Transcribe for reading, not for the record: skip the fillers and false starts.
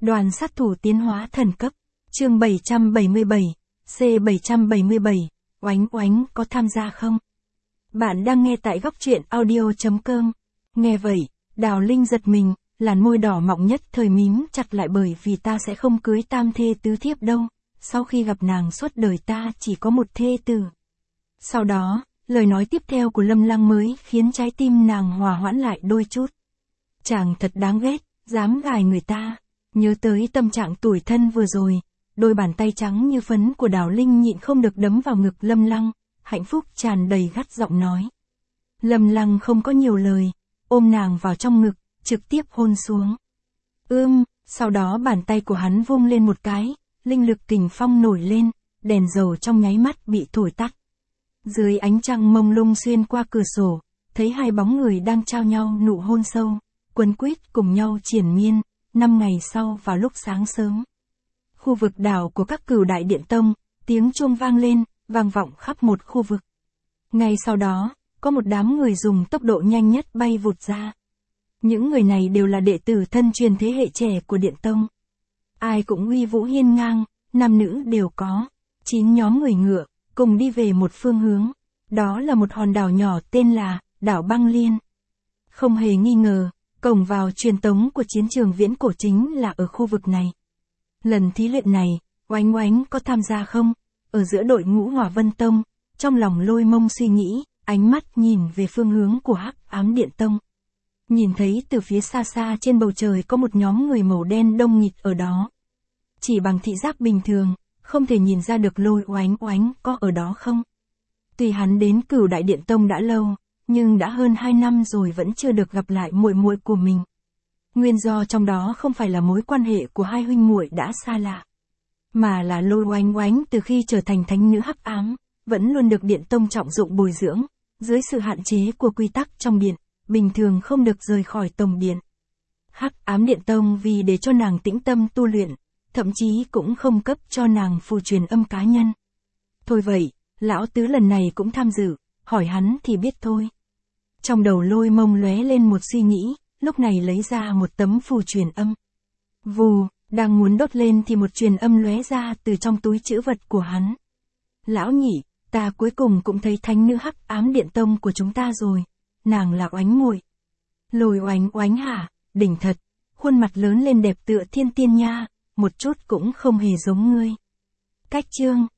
Đoàn sát thủ tiến hóa thần cấp. Chương 777, C777, oánh oánh có tham gia không? Bạn đang nghe tại góc truyện audio.com. Nghe vậy, Đào Linh giật mình, làn môi đỏ mọng nhất thời mím chặt lại bởi vì ta sẽ không cưới tam thê tứ thiếp đâu. Sau khi gặp nàng suốt đời ta chỉ có một thê tử. Sau đó, lời nói tiếp theo của Lâm Lăng mới khiến trái tim nàng hòa hoãn lại đôi chút. Chàng thật đáng ghét, dám gài người ta. Nhớ tới tâm trạng tủi thân vừa rồi, đôi bàn tay trắng như phấn của Đào Linh nhịn không được đấm vào ngực Lâm Lăng, hạnh phúc tràn đầy gắt giọng nói. Lâm Lăng không có nhiều lời, ôm nàng vào trong ngực, trực tiếp hôn xuống. Sau đó bàn tay của hắn vung lên một cái, linh lực kình phong nổi lên, đèn dầu trong nháy mắt bị thổi tắt. Dưới ánh trăng mông lung xuyên qua cửa sổ, thấy hai bóng người đang trao nhau nụ hôn sâu, quấn quýt cùng nhau triền miên. 5 ngày sau vào lúc sáng sớm, khu vực đảo của các cửu đại điện tông, tiếng chuông vang lên, vang vọng khắp một khu vực. Ngay sau đó, có một đám người dùng tốc độ nhanh nhất bay vụt ra. Những người này đều là đệ tử thân truyền thế hệ trẻ của điện tông. Ai cũng uy vũ hiên ngang, nam nữ đều có. 9 nhóm người ngựa, cùng đi về một phương hướng. Đó là một hòn đảo nhỏ tên là đảo Băng Liên. Không hề nghi ngờ, cổng vào truyền tống của chiến trường viễn cổ chính là ở khu vực này. Lần thí luyện này, oánh oánh có tham gia không? Ở giữa đội ngũ Hỏa Vân Tông, trong lòng Lôi Mông suy nghĩ, ánh mắt nhìn về phương hướng của Hắc Ám Điện Tông. Nhìn thấy từ phía xa xa trên bầu trời có một nhóm người màu đen đông nghịt ở đó. Chỉ bằng thị giác bình thường, không thể nhìn ra được Lôi oánh oánh có ở đó không? Tuy hắn đến Cửu Đại Điện Tông đã lâu, nhưng đã hơn 2 năm rồi vẫn chưa được gặp lại muội muội của mình. Nguyên do trong đó không phải là mối quan hệ của hai huynh muội đã xa lạ, mà là Lôi oánh oánh từ khi trở thành thánh nữ hắc ám, vẫn luôn được điện tông trọng dụng bồi dưỡng, dưới sự hạn chế của quy tắc trong điện, bình thường không được rời khỏi tổng điện. Hắc ám điện tông vì để cho nàng tĩnh tâm tu luyện, thậm chí cũng không cấp cho nàng phù truyền âm cá nhân. Thôi vậy, lão tứ lần này cũng tham dự, hỏi hắn thì biết thôi. Trong đầu Lôi Mông lóe lên một suy nghĩ, lúc này lấy ra một tấm phù truyền âm. Vù, đang muốn đốt lên thì một truyền âm lóe ra từ trong túi trữ vật của hắn. Lão nhị, ta cuối cùng cũng thấy thánh nữ hắc ám điện tông của chúng ta rồi. Nàng là oánh muội. Lôi oánh oánh hả, đỉnh thật, khuôn mặt lớn lên đẹp tựa thiên tiên nha, một chút cũng không hề giống ngươi. Cách chương